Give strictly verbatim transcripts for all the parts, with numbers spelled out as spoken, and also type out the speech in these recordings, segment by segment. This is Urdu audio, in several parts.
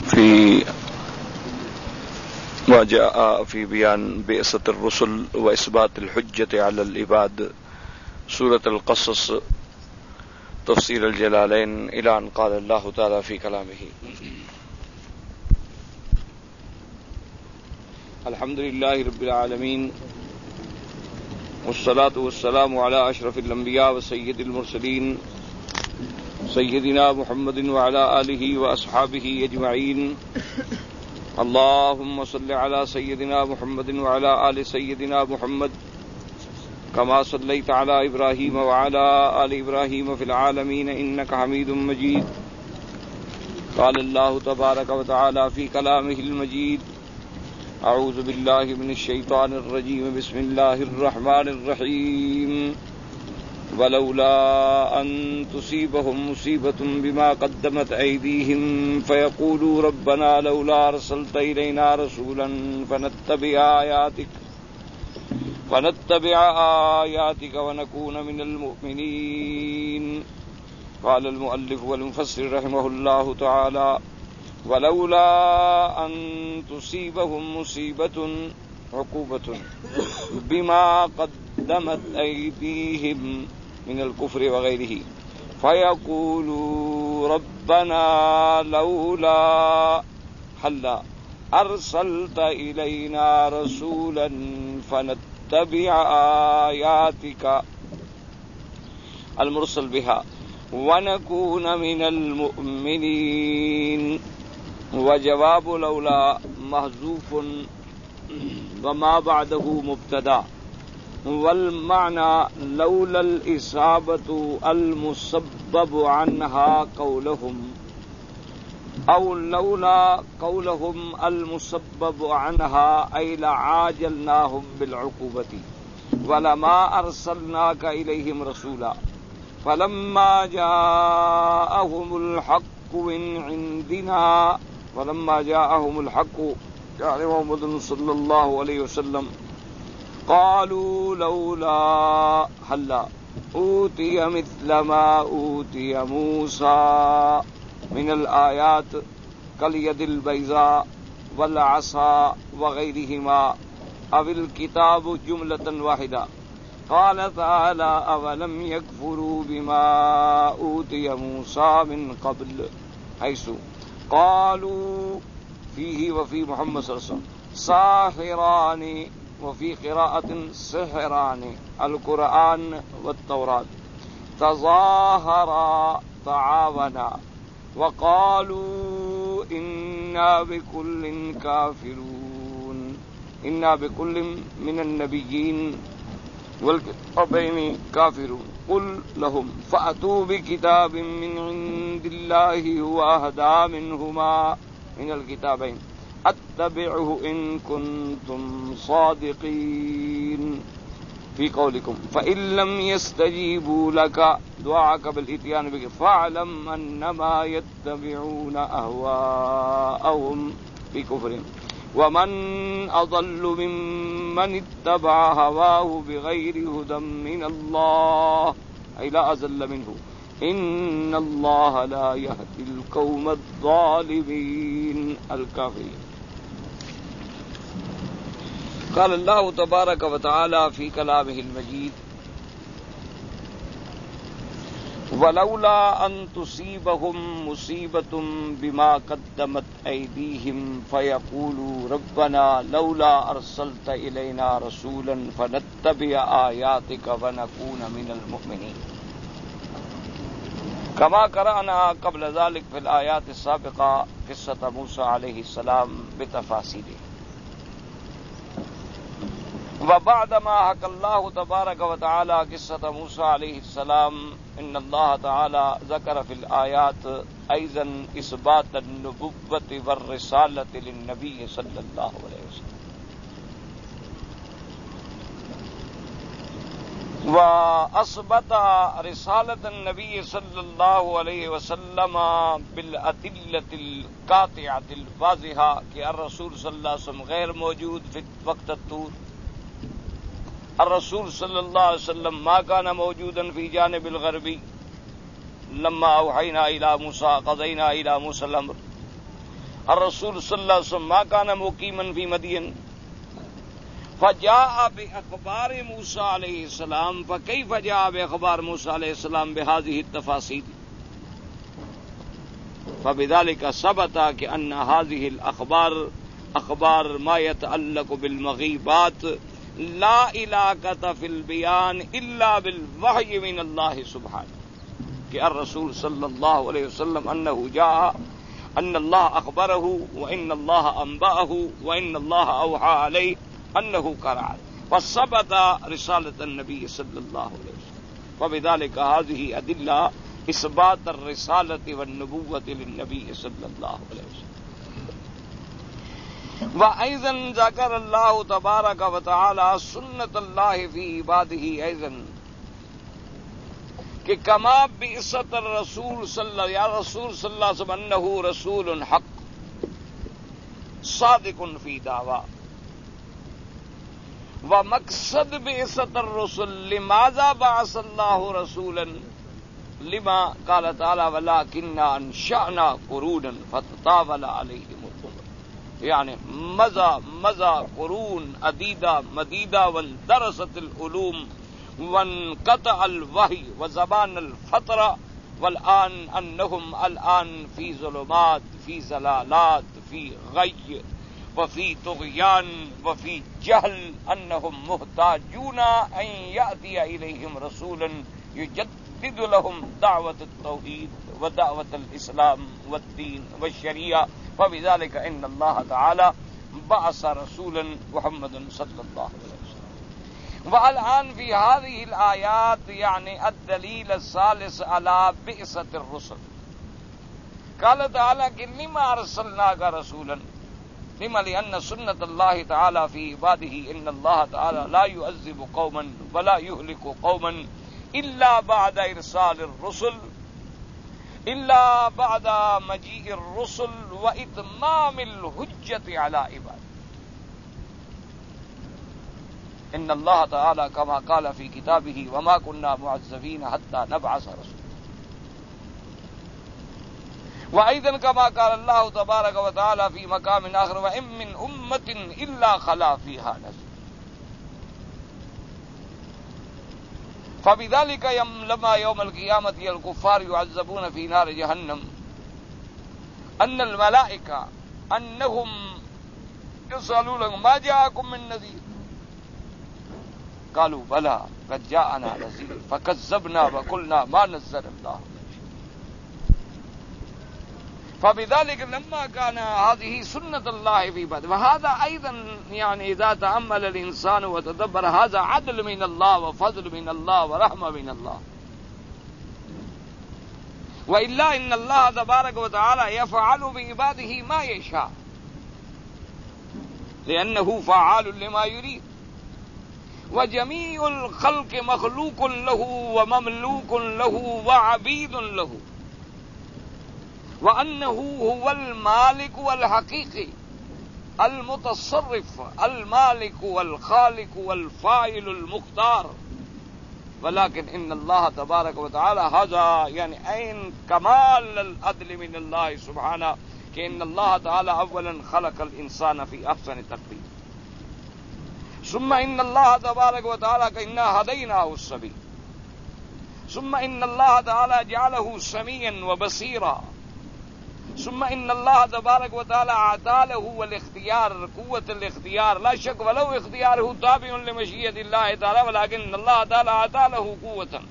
في ما جاء في بيان بئسة الرسل وإثبات الحجة على العباد، سورة القصص، تفسير الجلالين، إلى أن قال الله تعالى في كلامه: الحمد لله رب العالمين، والصلاة والسلام على أشرف الأنبياء وسيد المرسلين سيدنا محمد وعلى آله وأصحابه أجمعين. اللهم صل على سيدنا محمد وعلى آل سيدنا محمد كما صليت على إبراهيم وعلى آل إبراهيم في العالمين إنك حميد مجيد. قال الله تبارك وتعالى في كلامه المجيد: أعوذ بالله من الشيطان الرجيم، بسم الله الرحمن الرحيم. ولولا أن تصيبهم مصيبة بما قدمت أيديهم فيقولوا ربنا لولا أرسلت إلينا رسولا فنتبع آياتك فنتبع آياتك ونكون من المؤمنين. قال المؤلف والمفسر رحمه الله تعالى: ولولا أن تصيبهم مصيبة عقوبة بما قدمت أيديهم من الكفر وغيره فيقولوا ربنا لولا هلا أرسلت إلينا رسولا فنتبع آياتك المرسل بها ونكون من المؤمنين. وجواب لولا محذوف وما بعده مبتدا، والمعنى لولا الإصابة المسبب عنها قولهم أو لولا قولهم المسبب عنها أي لعاجلناهم بالعقوبة ولما أرسلناك إليهم رسولا فلما جاءهم الحق من عندنا فلما جاءهم الحق يعني محمد صلى الله عليه وسلم قالوا لولا هلا أوتي مثل ما أوتي موسى من الآيات كاليد البيضاء والعصا وغيرهما أو الكتاب جملة واحدة. قال تعالى: أولم يكفروا بما أوتي موسى من قبل، حيث قالوا فيه وفي محمد صلى الله عليه وسلم ساحران، وفي قراءة سحران، القرآن والتوراة، تظاهرا تعاونا وقالوا إنا بكل كافرون. إنا بكل من النبيين والكتابين كافرون. قل لهم فأتوا بكتاب من عند الله هو أهدى منهما من الكتابين اتبعه إن كنتم صادقين في قولكم فإن لم يستجيبوا لك دعاك بالإتيان بك فاعلم أنما يتبعون أهواءهم بكفرهم ومن أضل ممن اتبع هواه بغير هدى من الله أي لا أزل منه إن الله لا يهدي القوم الظالمين الكافرين. قال الله تبارك وتعالى في كلامه المجيد: ولولا أن تصيبهم مصيبة بما قدمت أيديهم فيقولوا ربنا لولا أرسلت إلينا رسولا فنتبع آياتك ونكون من المؤمنين. كما قرأنا قبل ذلك في الآيات السابقة قصة موسى عليه السلام بتفاصيله. وبعدما حكى الله تبارك وتعالى قصة موسى عليه السلام إن الله تعالى ذكر في الآيات أيضا إثبات النبوة والرسالة للنبي صلى الله عليه وسلم، وأثبت رسالة النبي صلى الله عليه وسلم بالأدلة القاطعة الواضحة کہ الرسول صلی اللہ علیہ وسلم غیر موجود في وقت الطور. الرسول صلی اللہ علیہ وسلم ما كان موجودا في جانب الغربي لما أوحينا إلى موسى قضينا إلى موسى الأمر. الرسول صلی اللہ علیہ وسلم ما كان مقیما فی مدین فجاء بأخبار موسى علیہ السلام فكيف جاء بأخبار موسى علیہ السلام بهذه التفاصيل فبذلك ثبت كأن هذه الأخبار أخبار ما يتعلق بالمغيبات لا علاقة في البيان إلا بالوحي من الله سبحانه کہ الرسول صلی اللہ علیہ وسلم انه جاء ان الله اخبره وان الله انبأه وان الله اوحى عليه انه قرأ وثبت رسالة النبي صلی اللہ علیہ وسلم وبذلك هذه ادلة اثبات الرسالة والنبوة للنبي صلی اللہ علیہ وسلم. وايضا ذكر الله تبارك وتعالى سنة الله في عباده ايضا کہ کما بعثت الرسول صلی یا رسول صلی اللہ علیہ وسلم انه رسول حق صادق فی دعوی ومقصد بعثت الرسل لماذا بعث الله رسولا لما قال تعالی ولكننا انشأنا قرونا فتطاول عليهم العمر، یعنی مضى مضى قرون عدیدہ مدیدہ واندرست العلوم وانقطع الوحی وزبان الفترة والآن انہم الآن فی ظلمات فی ضلالات فی غی وفی طغیان وفی جہل انہم محتاجون ان یأتی الیہم رسولا یجدد لهم دعوت التوحید ودعوت الاسلام والدین والشریعہ فبذلك ان اللہ تعالی بعث رسولا محمد صلی اللہ علیہ وسلم. والآن في هذه الآيات يعني الدليل الثالث على بعثة الرسل قال تعالى لما أرسلناك رسولا لما لأن سنة الله تعالى في عباده إن الله تعالى لا يعذب قوما ولا يهلك قوما إلا بعد إرسال الرسل إلا بعد مجيء الرسل وإتمام الحجة على عباده. ان اللہ تعالی کما قال فی کتابہ وما كنا معذبین حتى نبعث رسولا وأيضا كما قال الله تبارك وتعالى في مقام آخر وإن من أمة إلا خلا فيها نذير. فبذلك لما يوم القيامة الكفار يعذبون في نار جهنم أن الملائكة أنهم يسألون ما جاءكم من نذير قالوا بلى قد جاءنا نذير فكذبنا وقلنا ما نزل الله. فبذلك لما كان هذه سنة الله في عباده وهذا أيضا يعني إذا تأمل الإنسان وتدبر هذا عدل من الله وفضل من الله ورحمة من الله. وإلا إن الله تبارك وتعالى يفعل بعباده ما يشاء لأنه فعال لما يريد وجميع الخلق مخلوق له ومملوك له وعبيد له وأنه هو المالك والحقيقي المتصرف المالك والخالق والفاعل المختار. ولكن إن الله تبارك وتعالى هذا يعني أين كمال العدل من الله سبحانه كأن الله تعالى أولا خلق الإنسان في أحسن تقويم ثم إن الله تبارك وتعالى كإنا هديناه السبيل ثم إن الله تعالى جعله سميعا وبصيرا ثم إن الله تبارك وتعالى أعطى له الاختيار قوة الاختيار لا شك ولو اختياره تابع لمشيئة الله تعالى ولكن الله تعالى أعطى له قوة.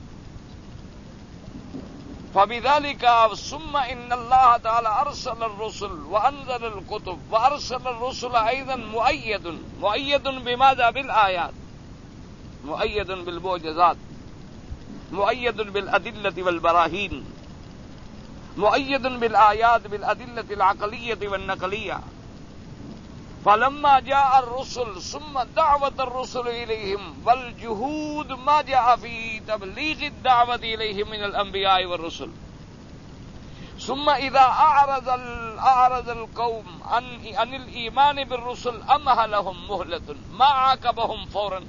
فبذلك ثم إن الله تعالى أرسل الرسل وأنزل الكتب وأرسل الرسل أيضا مؤيد مؤيد بماذا؟ بالآيات مؤيد بالمعجزات مؤيد بالأدلة والبراهين مؤيد بالآيات بالأدلة العقلية والنقلية. فلما جاء الرسل ثم دعوة الرسل إليهم والجهود ما جاء في تبليغ الدعوة إليهم من الأنبياء والرسل ثم إذا أعرض أعرض القوم عن عن الإيمان بالرسل أمهلهم مهلة ما عاقبهم فورا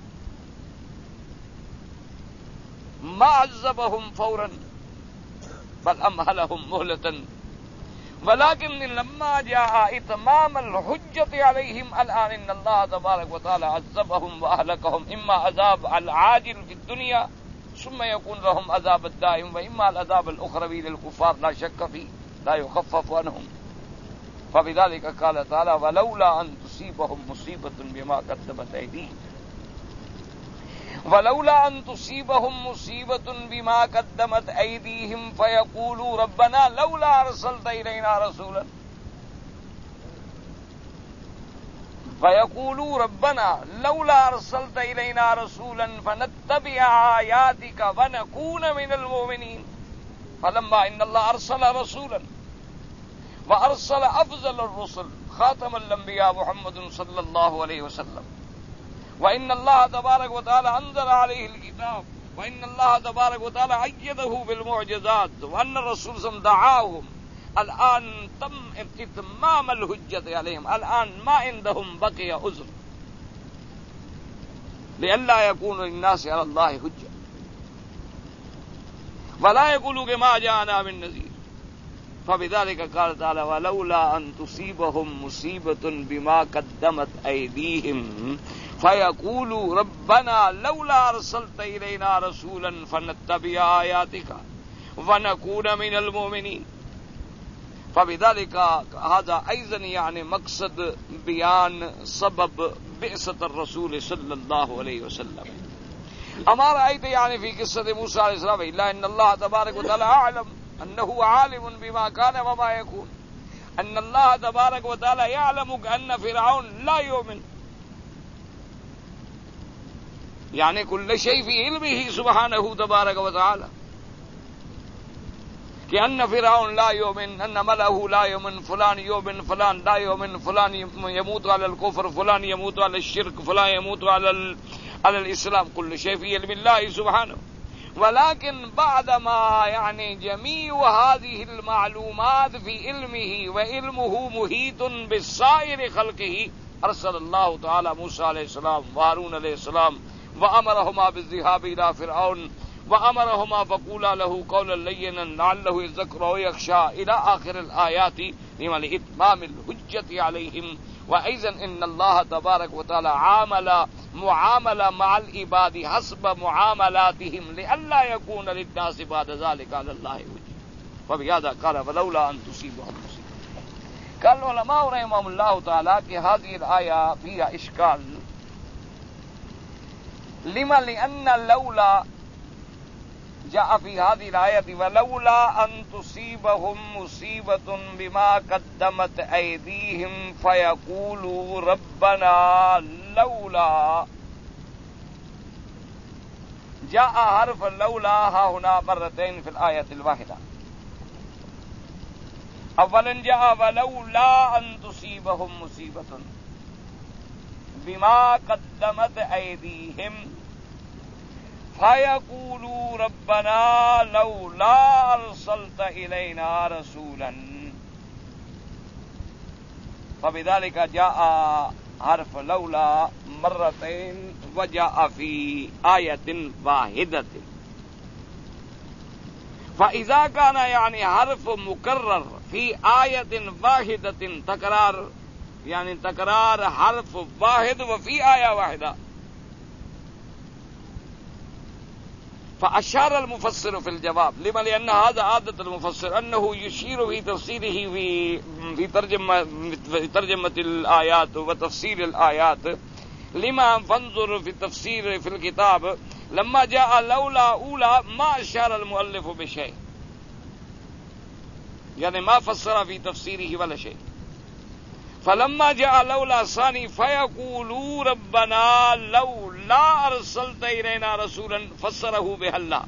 ما عذبهم فورا بل أمهلهم مهلة ولكن لما جاء اتمام الحجة عليهم الآن ان الله تبارك وتعالى عذبهم واهلكهم اما عذاب العاجل في الدنيا ثم يكون لهم عذاب الدائم واما العذاب الاخروي للكفار لا شك فيه لا يخفف عنهم. فبذلك قال تعالى ولولا ان تصيبهم مصيبة بما قدمت ايديهم ولولا ان تصيبهم مصيبة بما قدمت ايديهم فيقولوا ربنا لولا ارسلت الينا رسولا فيقولوا ربنا لولا ارسلت الينا رسولا فنتبع آياتك ونكون من المؤمنين. فلما ان الله ارسل رسولا وارسل افضل الرسل خاتم الانبياء محمد صلى الله عليه وسلم وان الله تبارك وتعالى انزل عليه الكتاب وان الله تبارك وتعالى ايده بالمعجزات وان الرسول صلى الله عليه وسلم دعاهم الان تم اتمام الحجة عليهم الان ما عندهم بقي عذر لئلا يكون للناس على الله حجة ولا يقولوا كما جاءنا من نذير. فبذلك قال تعالى ولولا ان تصيبهم مصيبة بما قدمت ايديهم فيقولوا ربنا لولا ارسلت الينا رسولا فنتبع آياتك ونكون من المؤمنين. فبذلك هذا ايضا يعني مقصد بیان سبب بعثت الرسول صلی اللہ علیہ وسلم. ہمارا آیت يعني في قصة موسى عليه السلام الا ان الله تبارك وتعالى اعلم انه عالم بما كان وما يكون ان الله تبارك وتعالى يعلم ان فرعون لا يؤمن يعني كل شيء في علمه سبحانه تبارك وتعالى كأن فرعون لا يؤمن ان ملأه لا يؤمن فلان يؤمن فلان لا يؤمن فلان يموت على الكفر فلان يموت على الشرك فلان يموت على ال... على الإسلام كل شيء في علم الله سبحانه. ولكن بعدما يعني جميع هذه المعلومات في علمه وعلمه محيط بسائر خلقه ارسل الله تعالى موسى عليه السلام وهارون عليه السلام وامرهما بالذهاب الى فرعون وامرهما فقولا له قولا لينا لعله يذكر او يخشى الى اخر الايات لاتمام الحجة عليهم. وايضا ان الله تبارك وتعالى عامل معاملة مع العباد حسب معاملاتهم لئلا يكون للناس بعد ذلك على الله حجة. وبهذا قال ولولا ان تصيبهم مصيبة. قال العلماء رحمهم الله تعالى کہ هذه الآية فيها إشكال. لما لأن لولا جاء في هذه الآية ولولا أن تصيبهم مصيبة بما قدمت أيديهم فيقولوا ربنا لولا. جاء حرف لولا ها هنا مرتين في الآية الواحدة. اولا جاء ولولا ان تصيبهم مصيبة بما قدمت ايديهم فيقولوا ربنا لولا ارسلت الينا رسولا. فبذلك جاء حرف لولا مرتين وجاء في آية واحدة. فإذا كان يعني حرف مكرر في آية واحدة تكرار يعني تكرار حرف واحد وفي آية واحدة فأشار المفسر في الجواب لما لأن هذا عادة المفسر أنه يشير في تفسيره في في ترجمة في ترجمة الآيات وتفسير الآيات. لما فانظر في التفسير في الكتاب لما جاء لولا أولى ما أشار المؤلف بشيء يعني ما فسر في تفسيره ولا شيء. فلما جاء لولا ثاني فيقولوا ربنا لولا أرسلت إلينا رسولا فسره بهلا.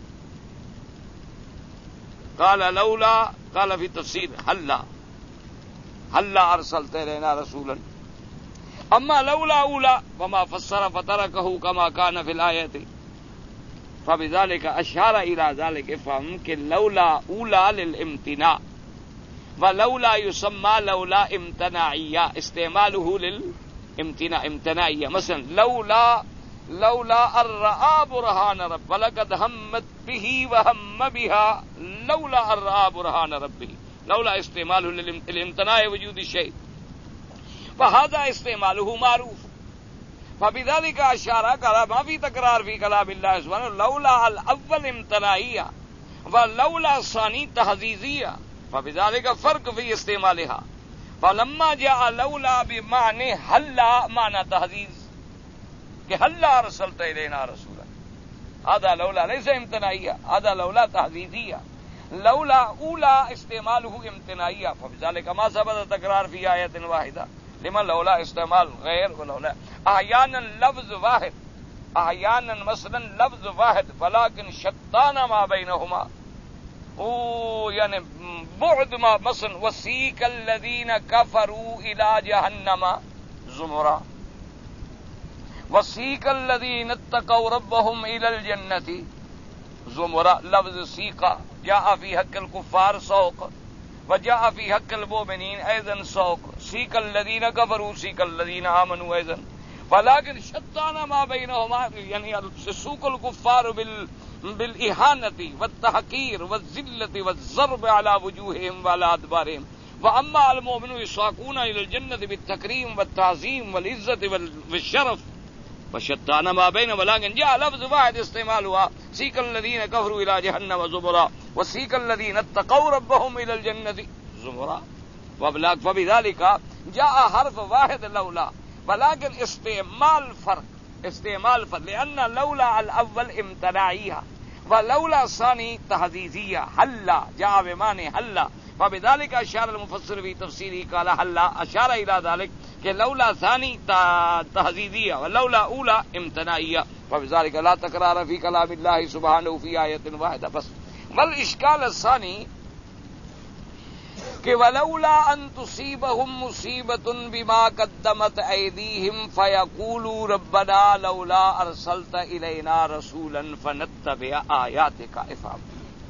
قال لولا قال في التفسير هلا هلا أرسلت إلينا رسولا. أما لولا أولى وما فسر فتركه كما كان في الآية. فبذلك أشار إلى ذلك فممكن لولا أولى للامتناع ولولا يسمى لولا امتناعية استعماله للامتناع امتناعية. مثلا لولا لولا أن رأى برهان رب ولقد همت به وهم بها لولا أن رأى برهان ربه لولا استعمال الامتناع وجود الشيء فهذا استعماله معروف فبذلك اشار على ما في تكرار في كلام الله سبحانه لولا الاول امتناعية ولولا الثاني تحزيزية فبذلك فرق في استعمالها فلما جاء لولا بمعنى هلا معنى تحزيز کہ هلا ارسلت الينا رسولا هذا لولا ليس امتناعية هذا لولا تحزيزية لولا اولا استعماله امتناعية فبذلك ما ثبت تكرار في آية واحدة لمن لولا استعمال غير ولولا احيانا لفظ واحد احيانا مثلا لفظ واحد ولكن شتان ما بينهما او یعنی بعد ما مثلا وسيق الذين كفروا الى جهنم زمرا وسيق الذين اتقوا ربهم الى الجنة زمرا لفظ سيق جاء في حق الكفار سوق وجاء في حق المؤمنين ايضا سوق سيق الذين كفروا سيق الذين امنوا ايضا ولكن شتان ما بينهما يعني سوق الكفار بال بالاهانه والتحقير والذله والضرب على وجوههم وعلى ادبارهم واما المؤمنون يساقون الى الجنه بالتكريم والتعظيم والعزه والشرف وشتان ما بين ولكن جاء لفظ واحد استعمالها سيق الذين كفروا الى جهنم زمرا وسيق الذين اتقوا ربهم الى الجنه زمرا وبذلك جاء حرف واحد لولا ولكن استعمال فرق استعمال فرق لأن لولا الأول امتناعية ولولا الثاني تحزيزية هلا جاء بمعنى هلا فبذلك أشار المفسر في تفسيره قال هلا أشار إلى ذلك کہ لولا ثاني تحزيزية ولولا أولى امتناعية فبذلك لا تكرار في كلام الله سبحانه في آية واحدة بس. والإشكال الثاني کہ ولولا ان تصيبهم مصیبة بما قدمت ایدیہم فیقولوا ربنا لولا ارسلت الینا رسولا فنتبع آیاتک افہام.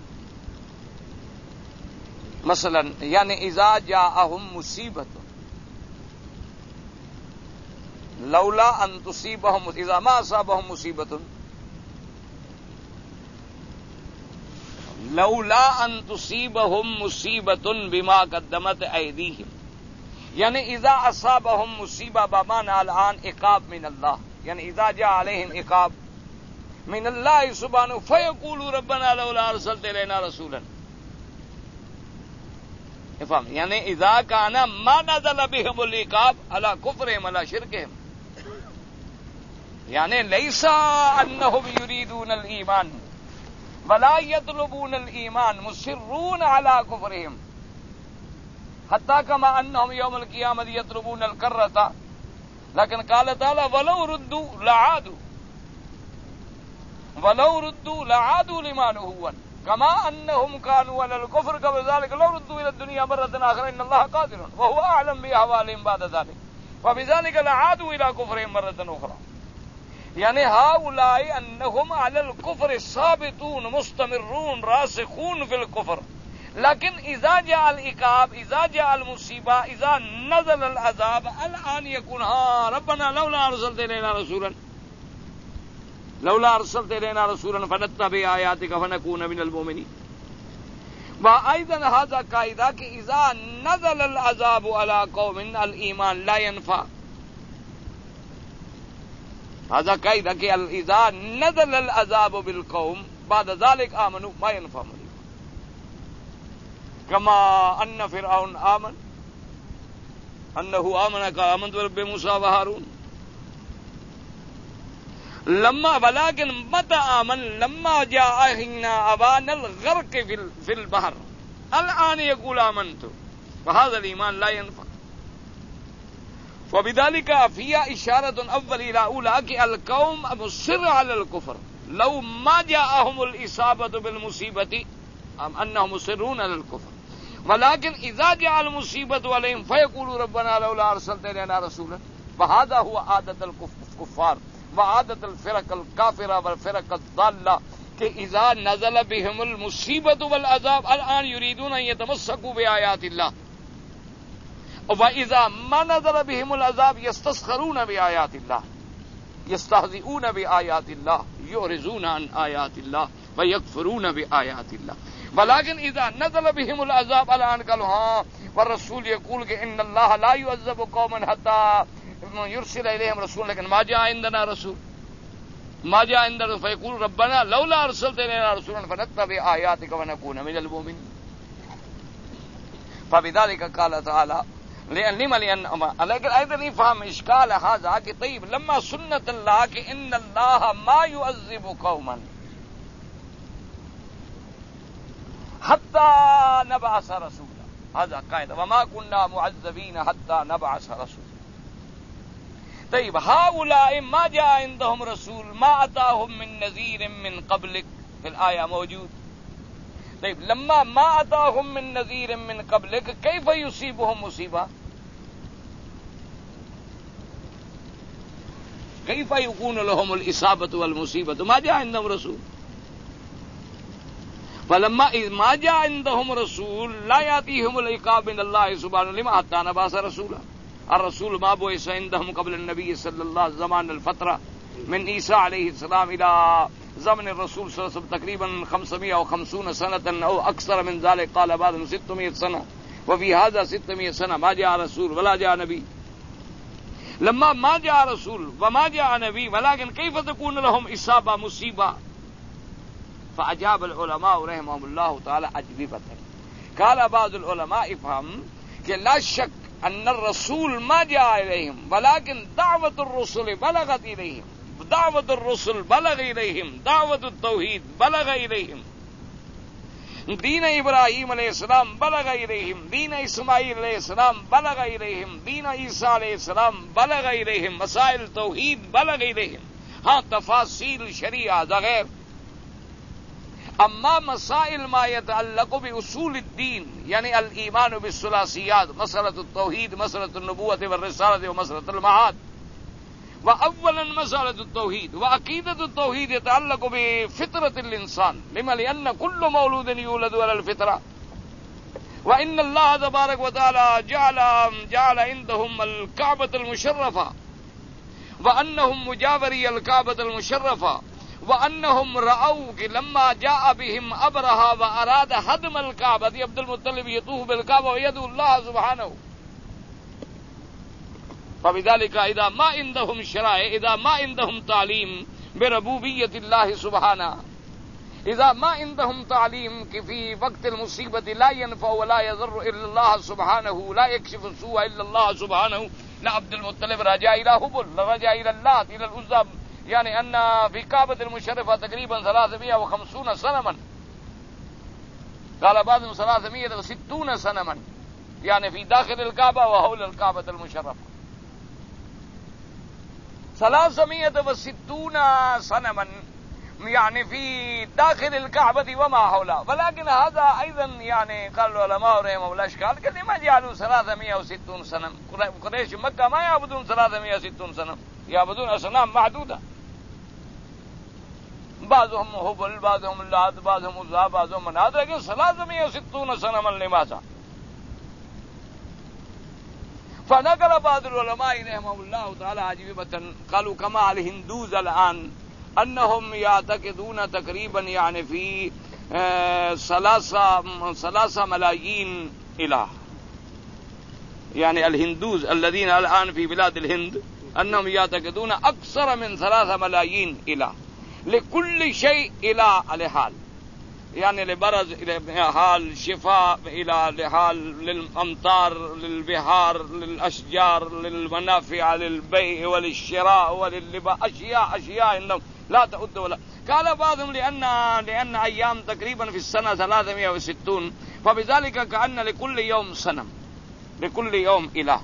مثلا یعنی اذا جاءهم مصیبت لولا ان تصيبهم اذا ما اصابهم مصیبت لولا ان تصيبهم مصیبۃ بما قدمت ایدیہم یعنی اذا اصابهم مصیبہ بمعنى الان عقاب من اللہ یعنی اذا جاء علیہم عقاب من اللہ سبحانہ فیقولوا ربنا لولا ارسلت الینا رسولا افهم یعنی اذا كان ما نزل بهم العقاب على كفرهم على شركهم یعنی لیس انهم يريدون الايمان ولا يطلبون الإيمان مصرون على كفرهم حتى كما أنهم يوم القيامة يطلبون الكرة لكن قال تعالى ولو ردوا لعادوا ولو ردوا لعادوا لما نهوا عنه كما أنهم كانوا على الكفر قبل ذلك لو ردوا إلى الدنيا مرة أخرى إن الله قادر وهو أعلم بأحوالهم بعد ذلك وبذلك لعادوا إلى كفرهم مرة أخرى. یعنی هؤلاء انهم على الكفر ثابتون مستمرون راسخون في الكفر لیکن اذا جاء العقاب اذا جاء المصیبہ اذا نزل العذاب الان يكون ها ربنا لولا ارسلت الينا رسولا لولا ارسلت الينا رسولا فنتبع آياتك فنكون من المؤمنين. وايضا هذا قاعدہ کہ اذا نزل العذاب على قوم الايمان لا ينفع هذا قاعدہ کہ اذا نزل العذاب بالقوم بعد ذلك آمنوا ما ينفع كما ان فرعون آمن انه آمن كآمنت برب موسى وهارون لما ولكن متى آمن لما جاء حين أبان الغرق في البحر الآن يقول آمنت فهذا الإيمان لا ينفع. وبذلك فيها إشارة أول إلى أولى کہ القوم مصر على الكفر لو ما جاءهم الإصابة بالمصيبة أنهم مصرون على الكفر ولكن إذا جاء المصيبة عليهم فيقولوا ربنا لولا أرسلت إلينا رسولا فهذا هو عادة الكفار وعادة الفرق الكافرة والفرق الضالة کہ إذا نزل بهم المصيبة والعذاب الآن يريدون أن يتمسكوا بآيات الله وَإِذَا مَا نَزَلَ بِهِمُ الْعَذَابُ يَسْتَسْخِرُونَ بِآيَاتِ اللَّهِ يَسْتَهْزِئُونَ بِآيَاتِ اللَّهِ يُعْرِضُونَ عَنْ آيَاتِ اللَّهِ وَيَكْفُرُونَ بِآيَاتِ اللَّهِ. ولیکن اذا نزل بهم العذاب الان قالوا ہاں والرسول يقول کہ ان اللہ لا يعذب قوما حتى يرسل اليهم رسول لیکن ما جاء عندنا رسول ما جاء عندنا فيقول ربنا لولا ارسلت الينا رسولا فنتبع آياتك ونكون من المؤمنين. فبذلك قال تعالى لما لأن لیکن ایضا يفهم اشكال هذا کہ طيب لما سنت اللہ کہ ان اللہ ما يعذب قوما حتى نبعث رسولا هذا قاعدة وما كنا معذبين حتى نبعث رسولا. طيب هؤلاء ما جاء عندهم رسول ما أتاهم من نذير من قبلك في الآية موجود. طيب لما ما أتاهم من نذير من قبلك كيف يصيبهم مصيبة؟ كيف يكون لهم الإصابة والمصيبة؟ ما جاء عندهم رسول. فلما ما جاء عندهم رسول لا يأتيهم العقاب من الله سبحانه لما حتى نبعث رسولا. الرسول ما بعث عندهم قبل النبي صلى الله عليه وسلم زمان الفترة من عيسى عليه السلام إلى زمن الرسول صلى الله عليه وسلم تقريبا خمسمائة وخمسين سنة أو أكثر من ذلك، قال بعضهم ستمائة سنة، وفي هذا ستمائة سنة ما جاء رسول ولا جاء نبي. لما ما جاء رسول وما جاء نبي ولكن كيف تكون لهم إصابة مصيبة؟ فأجاب العلماء رحمهم الله تعالى أجوبة. قال بعض العلماء افهم کہ لا شک ان الرسول ما جاء إليهم ولكن دعوة الرسل بلغت إليهم، دعوة الرسل بلغ إليهم، دعوة التوحيد بلغ إليهم، دین ابراہیم علیہ السلام بلغ إليهم، دین اسماعیل علیہ السلام بلغ إليهم، دین عیسیٰ علیہ السلام بلغ إليهم، مسائل توحید بلغ إليهم. ہاں تفاصیل شریعہ غیر. اما مسائل ما يتعلق باصول الدین یعنی الایمان بالثلاثیات، مسألة التوحید، مسألة النبوة والرسالة ومسألة المعاد، واولا مسألة التوحید وعقیدة التوحید يتعلق بفطرة الانسان لما لأن كل مولود يولد على الفطرة، وان الله تبارك وتعالى جعل جعل عندهم الكعبة المشرفة وانهم مجاوري الكعبة المشرفة، وانهم رأوا کہ لما جاء بهم ابرهة واراد هدم الكعبة عبد المطلب يطوف بالكعبة ويدعو الله سبحانه. فبذلك اذا ما عندهم شرائع، اذا ما عندهم تعلیم بربوبیت اللہ سبحانہ، اذا ما عندهم تعلیم کہ في وقت المصیبت لا ينفع ولا يضر الا الله سبحانه، لا يكشف السوء الا الله سبحانه، لا عبد المطلب رجع الى هبل، رجع الى اللات، الى العزى، يعني ان في كعبة المشرفة تقريبا ثلاثمائة وخمسين صنما، قال بعضهم ثلاثمائة وستون صنما، يعني في داخل الكعبة وحول الكعبة المشرفة ثلاثمائة وستون صنما، يعني في داخل الكعبة وما حولها. ولكن هذا أيضا يعني قال العلماء رحمهم الله إشكال کہ لما جعلوا ثلاثمائة وستون صنم؟ قريش مكة ما يعبدون ثلاثمائة وستون صنم، يعبدون أصنام معدودة، بعضهم هبل، بعضهم اللات، بعضهم عزى، بعضهم منات، لكن ثلاثمائة وستون صنما لماذا؟ فنقل بعض العلماء رحمهم الله تعالى أجوبة قالوا كما الهندوز الآن أنهم يعتقدون تقريبا يعني في ثلاثة ثلاثة ملايين إله، يعني الهندوز الذين الآن في بلاد الهند أنهم يعتقدون أكثر من ثلاثة ملايين إله، لكل شيء إله لحال، يعني لبرز إلى حال، شفاء إلى لحال، للأمطار، للبحار، للأشجار، للمنافع، للبيع وللشراء ولللباس، أشياء أشياء عندهم لا تعد ولا. قال بعضهم لأن لأن أيام تقريبا في السنة ثلاثمائة وستون، فبذلك كأن لكل يوم صنم، لكل يوم إله.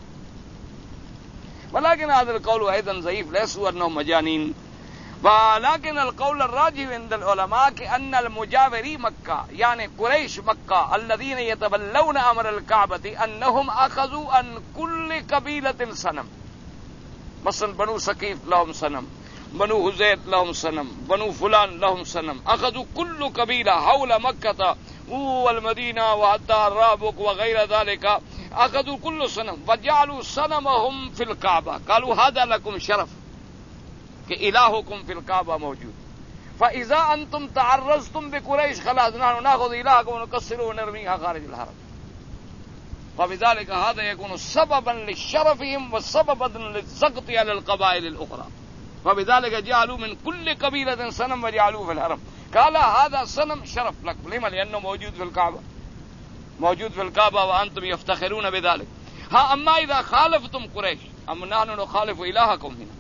ولكن هذا القول أيضا ضعيف، ليسوا أنهم مجانين، ولكن القول الراجح عند العلماء أن المجاوري مكة يعني قريش مكة الذين يتولون أمر الكعبة أنهم أخذوا عن كل قبيلة صنم. مثلا بنو ثقيف لهم صنم، بنو حزيت لهم صنم، بنو فلان لهم صنم، أخذوا كل قبيلة حول مكة والمدينة وحتى الرابق وغير ذلك، أخذوا كل صنم وجعلوا صنمهم في الكعبة، قالوا هذا لكم شرف کہ الہکم فی الکعبہ موجود، فَإِذَا أَنْتُمْ تَعَرَّضْتُمْ بِقُرَيْشٍ خَلَصْ نَحْنُ نَأْخُذُ إِلَٰهَكُمْ وَنُكَسِّرُهُ وَنَرْمِيهَا خَارِجَ الْحَرَمِ فبذلك هذا يكون سببا لشرفهم وسببا للسقط على القبائل الأخرى فبذلك جعلوا من كل قبيلة صنم وجعلوه في الحرم قال هذا صنم شرف لك لما لأنه موجود في الكعبة موجود في الكعبة وأنتم يفتخرون بذلك. ها أما إذا خالفتم قريش أم نحن نخالف إلهكم هنا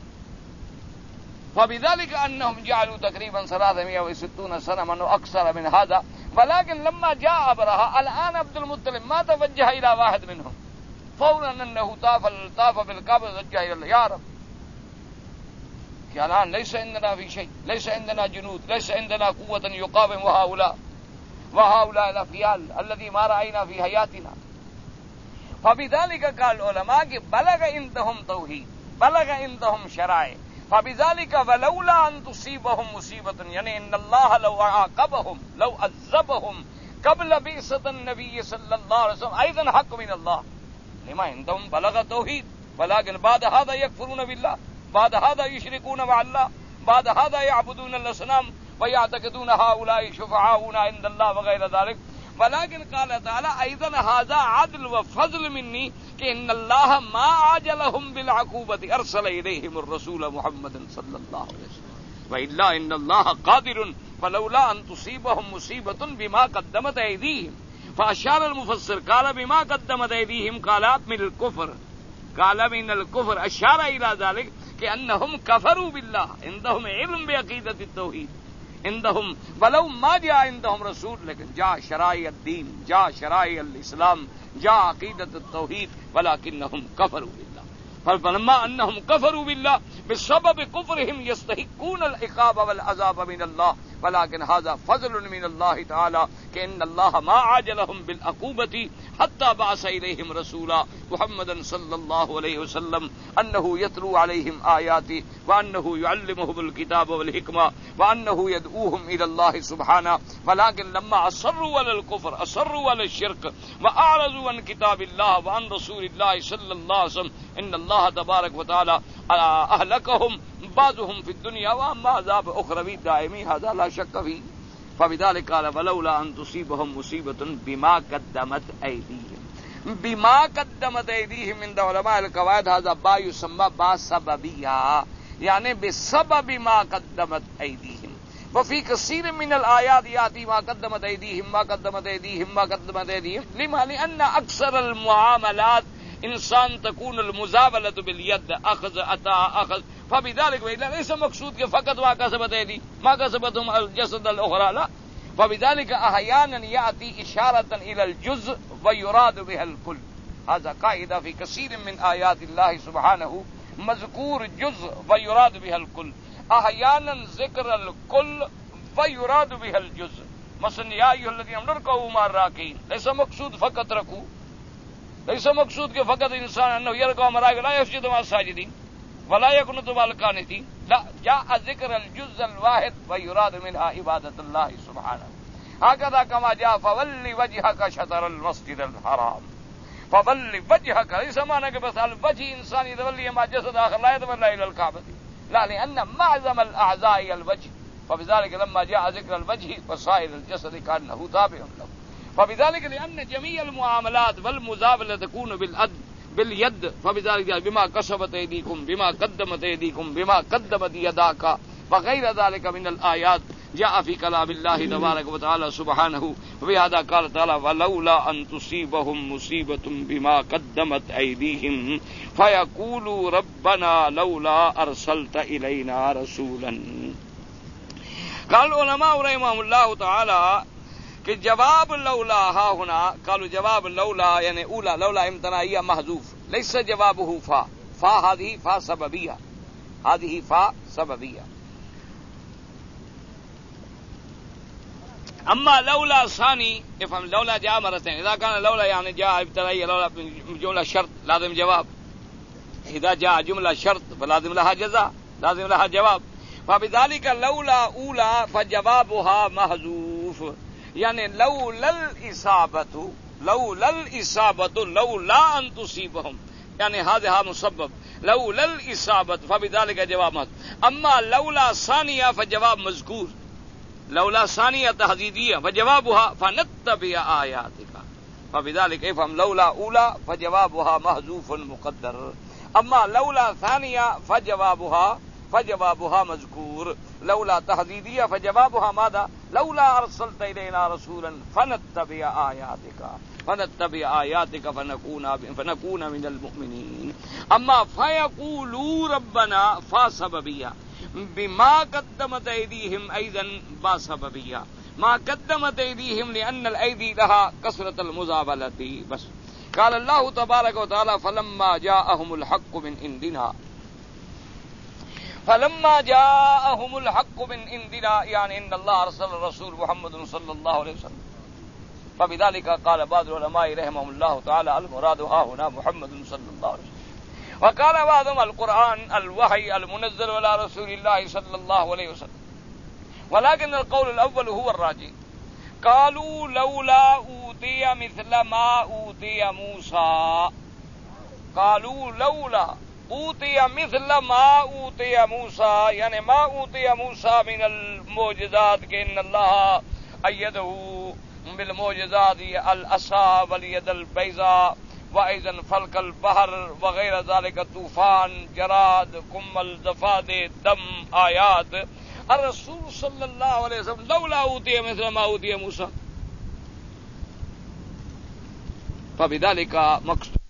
فبذلك أنهم جعلوا تقريبا ثلاثمائة وستين صنما وأكثر من هذا. ولكن لما جاء أبرهة الآن عبد المطلب ما توجه إلى واحد منهم فورا أنه طاف طاف بالكعبة وتوجه إلى الله يا رب الآن ليس عندنا في شيء ليس عندنا جنود ليس عندنا قوة يقاوم وهؤلاء وهؤلاء الأفيال الذي ما رأينا في حياتنا. فبذلك قال العلماء کہ بلغ عندهم توحید بلغ عندهم شرائع فبذلك ولولا ان تصيبهم مصيبة يعني ان الله لو عاقبهم لو عذبهم قبل بعثة النبي صلى الله عليه وسلم ايضا حق من الله لما عندهم بلغ توحید ولكن بعد هذا يكفرون بالله بعد هذا يشركون مع الله بعد هذا يعبدون الاصنام ويعتقدون هؤلاء شفعاؤنا عند الله وغير ذلك. ولكن قال تعالى ايضا هذا عدل وفضل مني کہ ان اللہ ما عجلهم بالعقوبة ارسل اليهم الرسول محمد صلی اللہ علیہ وسلم والا ان اللہ قادر فلولا ان تصيبهم مصیبة بما قدمت ايديهم فاشار المفسر قال بما قدمت ايديهم قال من الكفر قال من الكفر اشار الى ذلك کہ انهم كفروا بالله عندهم علم بعقیدة التوحید عندهم ولو ما جاء عندهم رسول لیکن جاء شرائع الدین جاء شرائع الاسلام جاء عقیدة التوحید ولكنهم كفروا بالله فلما انهم كفروا بالله بسبب كفرهم يستحقون العقاب والعذاب من الله ولكن هذا فضل من الله تعالى کہ ان اللہ ما عاجلهم بالعقوبة حتى بعث اليهم رسولا محمدا صلی اللہ علیہ وسلم انه يتلو عليهم آیاته وانه يعلمهم الكتاب والحکمة وانه يدعوهم الى الله سبحانه ولكن لما اصروا على الكفر اصروا على الشرك واعرضوا عن كتاب الله وعن رسول الله صلى الله عليه وسلم ان الله تبارك وتعالى اهلكهم بعضهم في الدنيا واما عذاب اخروی دائمی هذا لا شك فيه. فبذلك قال ولولا ان تصيبهم مصيبة بما قدمت ايديهم بما قدمت ايديهم عند علماء القواعد هذا با يسمى با سببية يعني بسبب ما قدمت ايديهم. وفي كثير من الآيات يأتي ما قدمت ايديهم ما قدمت ايديهم ما قدمت ايديهم لما لأن اكثر المعاملات انسان تكون المزاولة باليد اخذ عطاء اخذ فبذلك ليس مقصود کہ فقط ما كسبت ايدي ما كسبتهم الجسد الاخرى لا فبذلك احيانا يأتي اشارة الى الجزء ويراد بها الكل. هذا قاعدة في كثير من آيات الله سبحانه مذكور جزء ويراد بها الكل احيانا ذكر الكل ويراد بها الجزء. مثلا يا ايها الذين امنوا اركعوا مع الراكعين ليس مقصود فقط ركوع ليس مقصود کہ فقط انسان انه يركع مع الراكعين لا يسجد مع الساجدين ولا يقنط مع القانتين لا جاء ذكر الجزء الواحد ويراد منها عبادة الله سبحانه. هكذا كما جاء فول وجهك شطر المسجد الحرام فول وجهك ليس معنى کہ بس الوجه انسان يتولي مع جسد آخر لا يتولى الى الكعبة لا لأن معظم الأعضاء الوجه فبذلك لما جاء ذكر الوجه وسائر الجسد كأنه تابع له. فبذلك لأن جميع المعاملات والمزاولة تكون بالعدل باليد فبذلك بما كسبت ايديكم بما قدمت ايديكم بما قدمت يداك وغير ذلك من الآيات جاء في كلام الله تبارك وتعالى سبحانه. وبهذا قال تعالى ولولا ان تصيبهم مصيبة بما قدمت ايديهم فيقولوا ربنا لولا ارسلت الينا رسولا. قال العلماء رحمهم الله تعالى کہ جواب لولا ہا ہونا قالوا جواب لولا یعنی اولا لولا امتناعیہ محذوف ليس جوابه فا فا هذه فا سببیہ هذه فا سببیہ. اما لولا ثانی افهم لولا جاء مرتين اذا كان لولا يعني جاء ابتدائية لولا جملة شرط لازم جواب اذا جاء جملة شرط فلازم لها جزاء لازم لها جواب. فبذلك لولا اولا فجوابها محذوف یعنی لولا الاصابة لولا الاصابة لولا ان تصيبهم یعنی هذا مسبب لولا الاصابة فبذلك جواب محذوف. اما لولا ثانیہ فجواب مذکور لولا ثانیہ تحدیدیہ فجوابها فنتبع آیاتک فبذلك افهم لولا اولا فجوابها محذوف مقدر اما لولا ثانیہ فجوابها فجوابها مذکور لولا تحدیدیہ فجوابها ماذا لولا ارسلت الینا رسولا فنتبع آیاتک فنتبع آیاتک فنکون فنکون من المؤمنین اما فیقولوا ربنا فسببیہ بما قدمت ایدیہم ایضا بسببیہ ما قدمت ایدیہم لان الایدی لها کثرۃ المزابلۃ بس قال اللہ تبارک وتعالی فلما جاءهم الحق من عندنا فلما جاءهم الحق من عندنا يعني ان الله ارسل الرسول محمد صلى الله عليه وسلم فبذلك قال بعض العلماء رحمهم الله تعالى المراد ها هنا محمد صلى الله عليه وسلم وقال بعضهم القرآن الوحي المنزل على رسول الله صلى الله عليه وسلم ولكن القول الأول هو الراجح قالوا لولا أوتي مثل ما أوتي موسى قالوا لولا أوتي مثل ما أوتي موسى يعني ما أوتي موسى من المعجزات كأن الله أيده بالمعجزات العصا واليد البيضاء وأيضا فلك البحر وغير ذلك طوفان جراد قمل ضفادع دم آيات الرسول صلى الله عليه وسلم لولا أوتي مثل ما أوتي موسى فبذلك مقصود